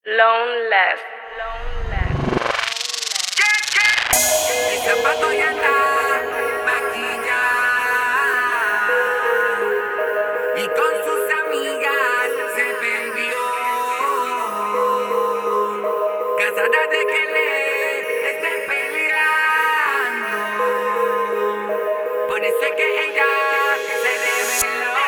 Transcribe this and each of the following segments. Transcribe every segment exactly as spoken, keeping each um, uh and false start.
Loneless. El zapato ya está maquillado y con sus amigas se perdió. Cansada de que le estén peleando, por eso es que ella se reveló.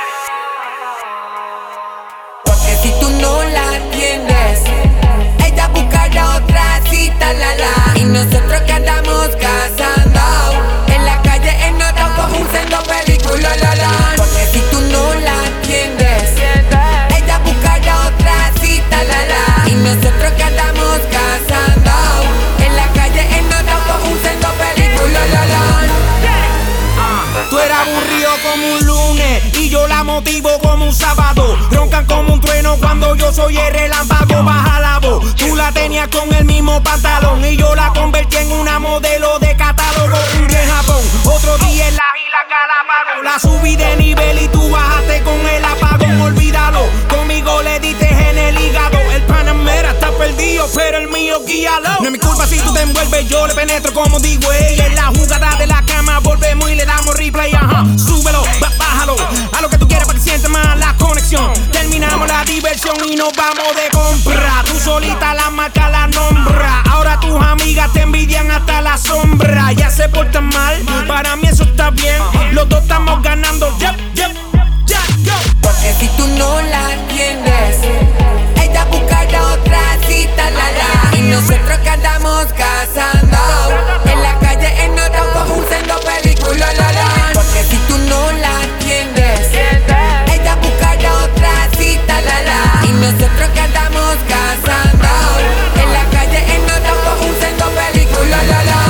Porque si tú no la atiendes, ella buscará otra cita, la la. Y nosotros que andamos cazando en la calle en nota como un sendo película, la la. Porque si tú no la atiendes, ella buscará otra cita, la la. Y nosotros que andamos cazando en la calle en nota como un sendo película, la la. Tú eres aburrido como un lunes y yo la motivo como un sábado. Roncan como un trueno cuando yo soy el relámpago. Baja la voz, tú la tenías con el mismo pantalón y yo la convertí en una modelo de catálogo. Un día en Japón, otro día en la isla Galápagos. La subí de nivel y tú bajaste con el apagón. Olvídalo, conmigo le diste en el hígado. El Panamera está perdido, pero el mío guíalo. No es mi culpa si tú te envuelves, yo le penetro como digo ella. En la jugada de la cama volvemos y le damos replay, ajá. Súbelo, bájalo, a lo que tú quieras para que sientas más la conexión. Terminamos la diversión y nos vamos de compra. Tú solita la marca la nombra. Ahora tus amigas te envidian hasta la sombra. Ya se portan mal, para mí eso está bien. Los dos estamos ganando, yep, yep, yeah, yo. Porque si tú no la atiendes, ella buscará otra cita, la la. Y nosotros que andamos cazando en la calle en nota como un sendo película, la la. Porque si tú no la atiendes, ella buscará otra cita, la la. Y nosotros que andamos cazando en la calle en nota como un sendo película, la la.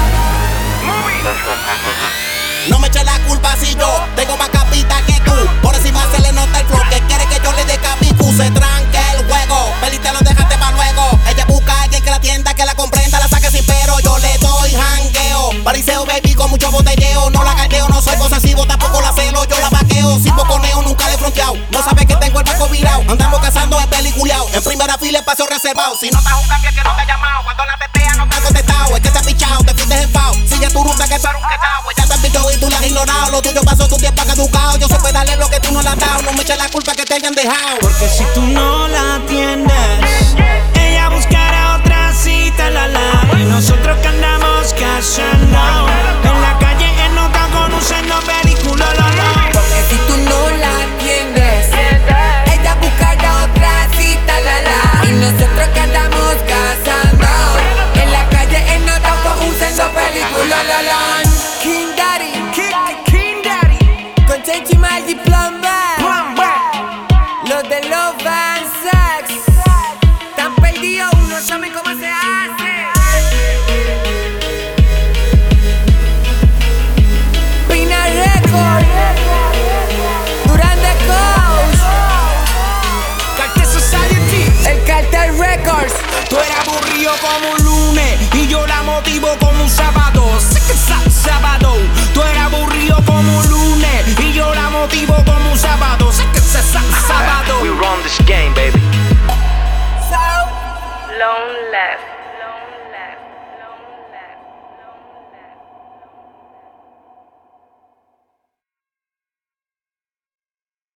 No me eches la culpa si yo tengo más capita que tú. Por encima se le nota el flow, que quiere que yo le dé capicu. Se tranque el juego, Peli te lo dejaste pa' luego. Ella busca a alguien que la atienda, que la comprenda, la saque sin pero. Yo le doy jangueo, pariseo baby con mucho botelleo. No la galdeo, no soy posesivo, tampoco la celo. Yo la vaqueo, sin boconeo, nunca le he fronteado. No sabe que tengo el barco virado, andamos cazando en peliculeado. En primera fila espacio reservado. Si no estás jugando es que no te ha llamado. Cuando la tetea no te ha contestado, es que te ha pichado, te fuiste en pao. Sigue tu ruta que tú eres un quetao. Ella te pichó y tú la has ignorado. Lo tuyo pasó, tu tiempo ha caducado. Yo sé puedo darle lo que tú no le has dado. No me eches la culpa que te hayan dejado. Porque si tú no la atiendes, ella buscará otra cita, la la. Y nosotros que andamos cazando en la calle en nota conociendo película, la la. Porque si tú no la atiendes, ella buscará otra cita, la la. Y nosotros que andamos cazando en la calle en nota como un sendo película, la la. King Daddy, King, King Daddy, con Chenchi Maldi Plan B. Los de Love and Sex están perdidos, no saben cómo se hace. Pina Record, Durán de Coast, Cartel Society, el Cartel Records. tú eres aburrido como un lunes y yo la motivo como un sábado. Sé que sa- sábado.